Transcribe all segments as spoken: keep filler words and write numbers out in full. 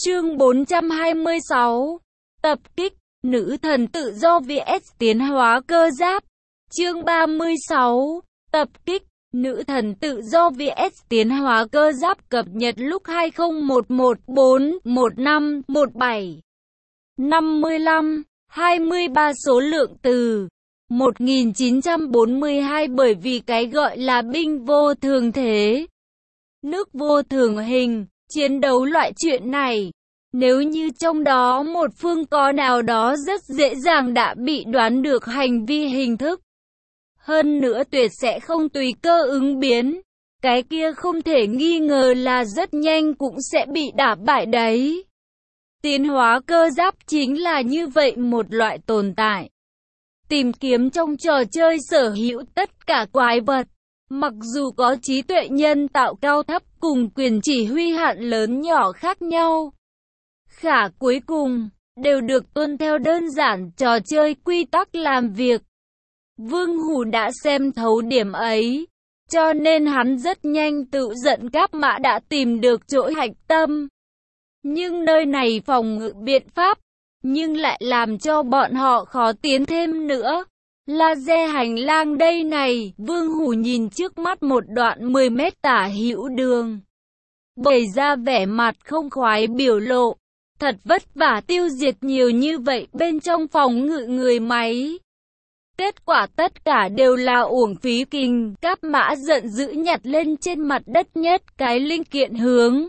Chương bốn trăm hai mươi sáu. Tập kích, nữ thần tự do vs tiến hóa cơ giáp. Chương ba mươi sáu. Tập kích, nữ thần tự do vs tiến hóa cơ giáp, cập nhật lúc hai không một một bốn một năm một bảy. năm mươi lăm, hai mươi ba số lượng từ một nghìn chín trăm bốn mươi hai, bởi vì cái gọi là binh vô thường thế, nước vô thường hình, chiến đấu loại chuyện này. Nếu như trong đó một phương có nào đó rất dễ dàng đã bị đoán được hành vi hình thức, hơn nữa tuyệt sẽ không tùy cơ ứng biến, cái kia không thể nghi ngờ là rất nhanh cũng sẽ bị đả bại đấy. Tiến hóa cơ giáp chính là như vậy một loại tồn tại. Tìm kiếm trong trò chơi sở hữu tất cả quái vật, mặc dù có trí tuệ nhân tạo cao thấp cùng quyền chỉ huy hạn lớn nhỏ khác nhau, khả cuối cùng đều được tuân theo đơn giản trò chơi quy tắc làm việc. Vương Hủ đã xem thấu điểm ấy, cho nên hắn rất nhanh tự giận Cáp Mã đã tìm được chỗ hạch tâm. Nhưng nơi này phòng ngự biện pháp, nhưng lại làm cho bọn họ khó tiến thêm nữa. Laser hành lang đây này, Vương Hủ nhìn trước mắt một đoạn mười mét tả hữu đường, bày ra vẻ mặt không khoái biểu lộ. Thật vất vả tiêu diệt nhiều như vậy bên trong phòng ngự người máy, kết quả tất cả đều là uổng phí. Kình Cáp Mã giận dữ nhặt lên trên mặt đất nhất cái linh kiện hướng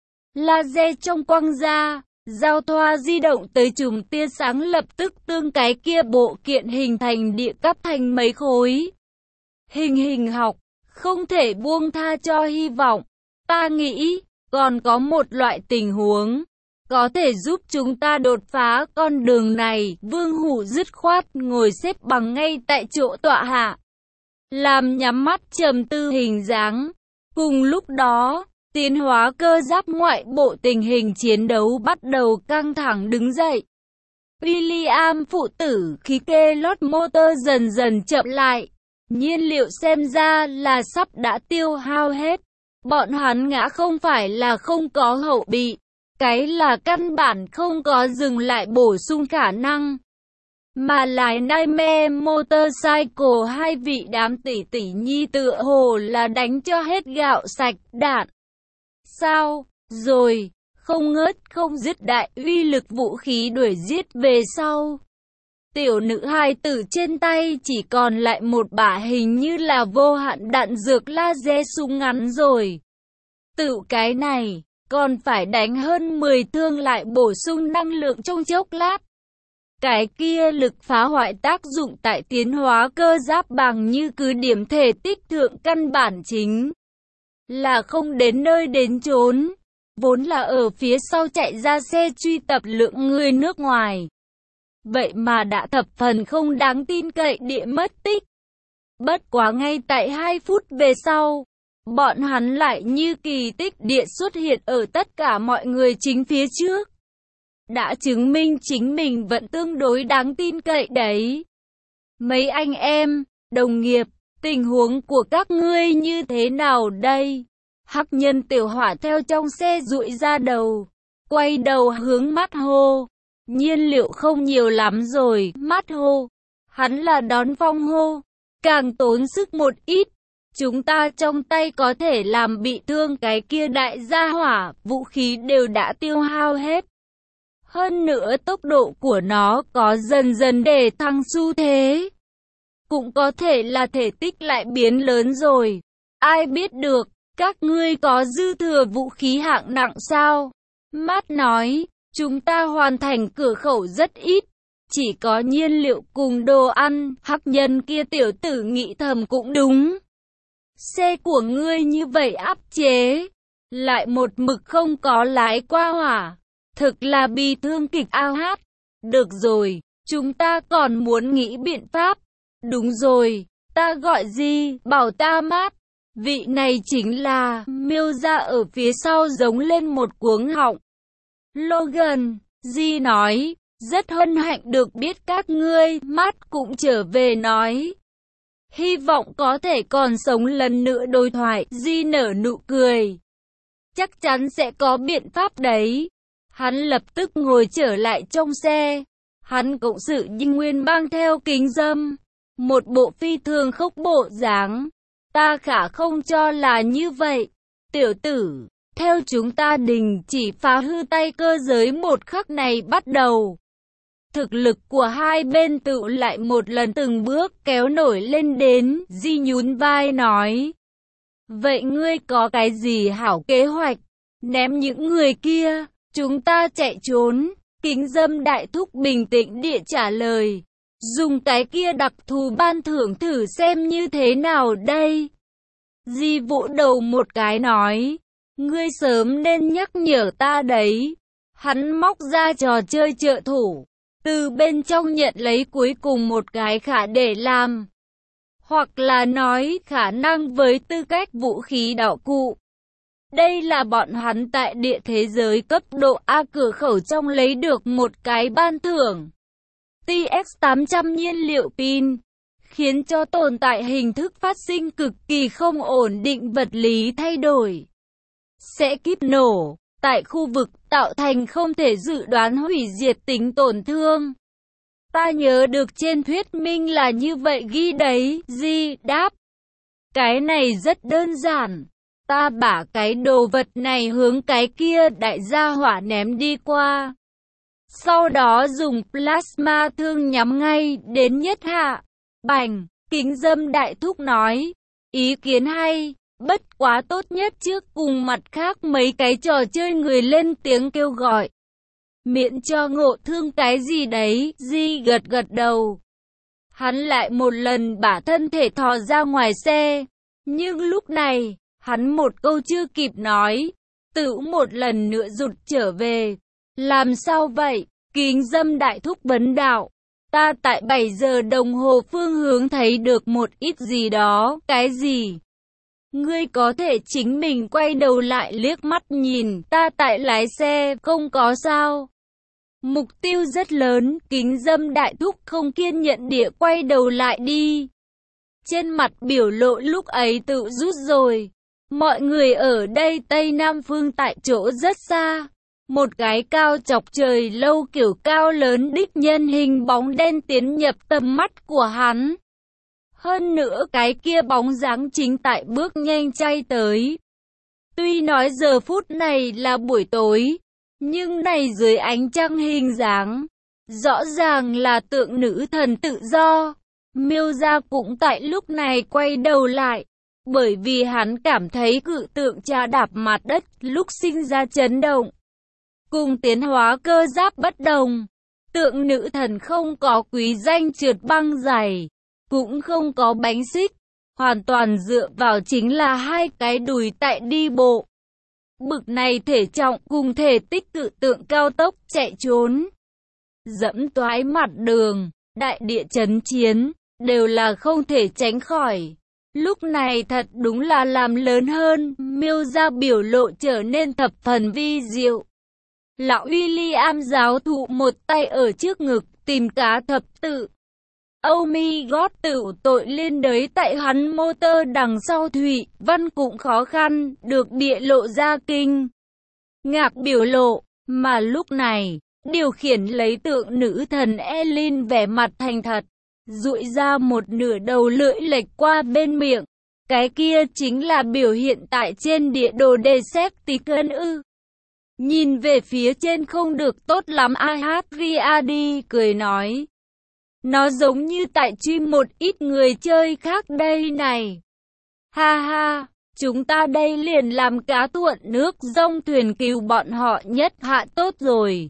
laser trong quăng ra, giao thoa di động tới chùm tia sáng, lập tức tương cái kia bộ kiện hình thành địa cắt thành mấy khối. Hình hình học, không thể buông tha cho hy vọng. Ta nghĩ, còn có một loại tình huống có thể giúp chúng ta đột phá con đường này. Vương Hủ dứt khoát ngồi xếp bằng ngay tại chỗ tọa hạ, làm nhắm mắt trầm tư hình dáng. Cùng lúc đó, tiến hóa cơ giáp ngoại bộ tình hình chiến đấu bắt đầu căng thẳng đứng dậy. William phụ tử khí kê lót motor dần dần chậm lại, nhiên liệu xem ra là sắp đã tiêu hao hết. Bọn hắn ngã không phải là không có hậu bị, cái là căn bản không có dừng lại bổ sung khả năng, mà lái Nightmare Motorcycle hai vị đám tỷ tỷ nhi tựa hồ là đánh cho hết gạo sạch đạn. Sao, rồi, không ngớt không dứt đại uy lực vũ khí đuổi giết về sau. Tiểu nữ hài tử trên tay chỉ còn lại một bả hình như là vô hạn đạn dược laser súng ngắn rồi. Tự cái này còn phải đánh hơn mười thương lại bổ sung năng lượng trong chốc lát. Cái kia lực phá hoại tác dụng tại tiến hóa cơ giáp bằng như cứ điểm thể tích thượng căn bản chính là không đến nơi đến chốn. Vốn là ở phía sau chạy ra xe truy tập lượng người nước ngoài, vậy mà đã thập phần không đáng tin cậy địa mất tích. Bất quá ngay tại hai phút về sau, bọn hắn lại như kỳ tích địa xuất hiện ở tất cả mọi người chính phía trước, đã chứng minh chính mình vẫn tương đối đáng tin cậy đấy. Mấy anh em, đồng nghiệp, tình huống của các ngươi như thế nào đây? Hắc nhân tiểu hỏa theo trong xe dụi ra đầu, quay đầu hướng Mắt hô. Nhiên liệu không nhiều lắm rồi, Mắt hô. Hắn là đón phong hô, càng tốn sức một ít. Chúng ta trong tay có thể làm bị thương cái kia đại gia hỏa, vũ khí đều đã tiêu hao hết. Hơn nữa tốc độ của nó có dần dần để thăng xu thế. Cũng có thể là thể tích lại biến lớn rồi. Ai biết được, các ngươi có dư thừa vũ khí hạng nặng sao? Mát nói, chúng ta hoàn thành cửa khẩu rất ít, chỉ có nhiên liệu cùng đồ ăn. Hắc nhân kia tiểu tử nghĩ thầm cũng đúng. Xe của ngươi như vậy áp chế, lại một mực không có lái qua hỏa, thực là bi thương kịch ao hát. Được rồi, chúng ta còn muốn nghĩ biện pháp. Đúng rồi, ta gọi gì, bảo ta Mát. Vị này chính là, miêu ra ở phía sau giống lên một cuống họng. Logan, Di nói, rất hân hạnh được biết các ngươi. Mát cũng trở về nói, hy vọng có thể còn sống lần nữa đối thoại. Di nở nụ cười, chắc chắn sẽ có biện pháp đấy. Hắn lập tức ngồi trở lại trong xe. Hắn cộng sự nhưng nguyên mang theo kính râm, một bộ phi thường khốc bộ dáng. Ta khả không cho là như vậy. Tiểu tử, theo chúng ta đình chỉ phá hư tay cơ giới một khắc này bắt đầu. Thực lực của hai bên tự lại một lần từng bước kéo nổi lên đến, Di nhún vai nói. Vậy ngươi có cái gì hảo kế hoạch? Ném những người kia, chúng ta chạy trốn. Kính dâm đại thúc bình tĩnh địa trả lời. Dùng cái kia đặc thù ban thưởng thử xem như thế nào đây? Di vỗ đầu một cái nói. Ngươi sớm nên nhắc nhở ta đấy. Hắn móc ra trò chơi trợ thủ, từ bên trong nhận lấy cuối cùng một cái khả để làm. Hoặc là nói khả năng với tư cách vũ khí đạo cụ. Đây là bọn hắn tại địa thế giới cấp độ A cửa khẩu trong lấy được một cái ban thưởng. T X tám trăm nhiên liệu pin, khiến cho tồn tại hình thức phát sinh cực kỳ không ổn định vật lý thay đổi. Sẽ kíp nổ, tại khu vực tạo thành không thể dự đoán hủy diệt tính tổn thương. Ta nhớ được trên thuyết minh là như vậy ghi đấy, Di đáp. Cái này rất đơn giản. Ta bả cái đồ vật này hướng cái kia đại gia hỏa ném đi qua. Sau đó dùng plasma thương nhắm ngay đến nhất hạ. Bành, kính dâm đại thúc nói. Ý kiến hay, bất quá tốt nhất trước cùng mặt khác mấy cái trò chơi người lên tiếng kêu gọi. Miễn cho ngộ thương cái gì đấy, Di gật gật đầu. Hắn lại một lần bả thân thể thò ra ngoài xe. Nhưng lúc này, hắn một câu chưa kịp nói, tự một lần nữa rụt trở về. Làm sao vậy? Kính dâm đại thúc vấn đạo. Ta tại bảy giờ đồng hồ phương hướng thấy được một ít gì đó. Cái gì? Ngươi có thể chính mình quay đầu lại liếc mắt nhìn. Ta tại lái xe, không có sao. Mục tiêu rất lớn, kính dâm đại thúc không kiên nhẫn địa quay đầu lại đi. Trên mặt biểu lộ lúc ấy tự rút rồi. Mọi người ở đây Tây Nam Phương tại chỗ rất xa. Một cái cao chọc trời lâu kiểu cao lớn đích nhân hình bóng đen tiến nhập tầm mắt của hắn. Hơn nữa cái kia bóng dáng chính tại bước nhanh chay tới. Tuy nói giờ phút này là buổi tối, nhưng này dưới ánh trăng hình dáng, rõ ràng là tượng nữ thần tự do. Miêu gia cũng tại lúc này quay đầu lại, bởi vì hắn cảm thấy cự tượng chà đạp mặt đất lúc sinh ra chấn động. Cùng tiến hóa cơ giáp bất đồng, tượng nữ thần không có quý danh trượt băng giày, cũng không có bánh xích, hoàn toàn dựa vào chính là hai cái đùi tại đi bộ. Bực này thể trọng cùng thể tích cự tượng cao tốc chạy trốn, dẫm toái mặt đường, đại địa chấn chiến, đều là không thể tránh khỏi. Lúc này thật đúng là làm lớn hơn, Miêu gia biểu lộ trở nên thập phần vi diệu. Lão William giáo thụ một tay ở trước ngực, tìm cá thập tự. Oh my god, tự tội liên đới tại hắn motor đằng sau Thụy Văn cũng khó khăn, được địa lộ ra kinh ngạc biểu lộ, mà lúc này, điều khiển lấy tượng nữ thần Elin vẻ mặt thành thật, dụi ra một nửa đầu lưỡi lệch qua bên miệng. Cái kia chính là biểu hiện tại trên địa đồ Decepticon ư. Nhìn về phía trên không được tốt lắm, Ahriadi cười nói. Nó giống như tại truy một ít người chơi khác đây này. Ha ha, chúng ta đây liền làm cá thuận nước dông thuyền cứu bọn họ nhất hạ tốt rồi.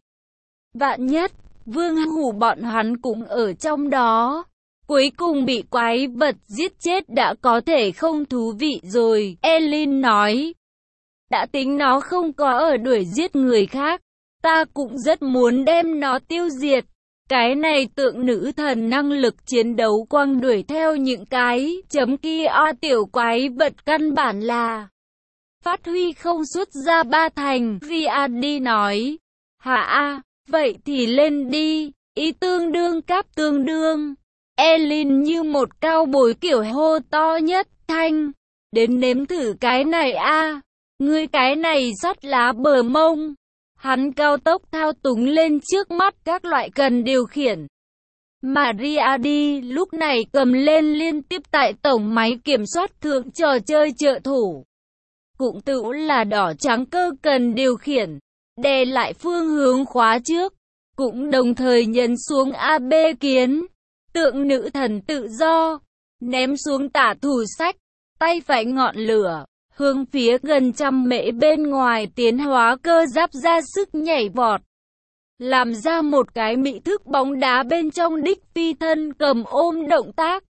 Vạn nhất, Vương Hủ bọn hắn cũng ở trong đó. Cuối cùng bị quái vật giết chết đã có thể không thú vị rồi, Elin nói. Đã tính nó không có ở đuổi giết người khác, ta cũng rất muốn đem nó tiêu diệt. Cái này tượng nữ thần năng lực chiến đấu quang đuổi theo những cái chấm kia o tiểu quái vật căn bản là phát huy không xuất ra ba thành, Riadi nói. Hả a, vậy thì lên đi, ý tương đương cáp tương đương. Elin như một cao bồi kiểu hô to nhất thanh. Đến nếm thử cái này a, ngươi cái này sắt lá bờ mông. Hắn cao tốc thao túng lên trước mắt các loại cần điều khiển. Maria đi lúc này cầm lên liên tiếp tại tổng máy kiểm soát thượng trò chơi trợ thủ. Cũng tự là đỏ trắng cơ cần điều khiển, đè lại phương hướng khóa trước, cũng đồng thời nhấn xuống a bê kiến, tượng nữ thần tự do, ném xuống tả thủ sách, tay phải ngọn lửa, hướng phía gần trăm mễ bên ngoài tiến hóa cơ giáp ra sức nhảy vọt. Làm ra một cái mị thức bóng đá bên trong đích phi thân cầm ôm động tác.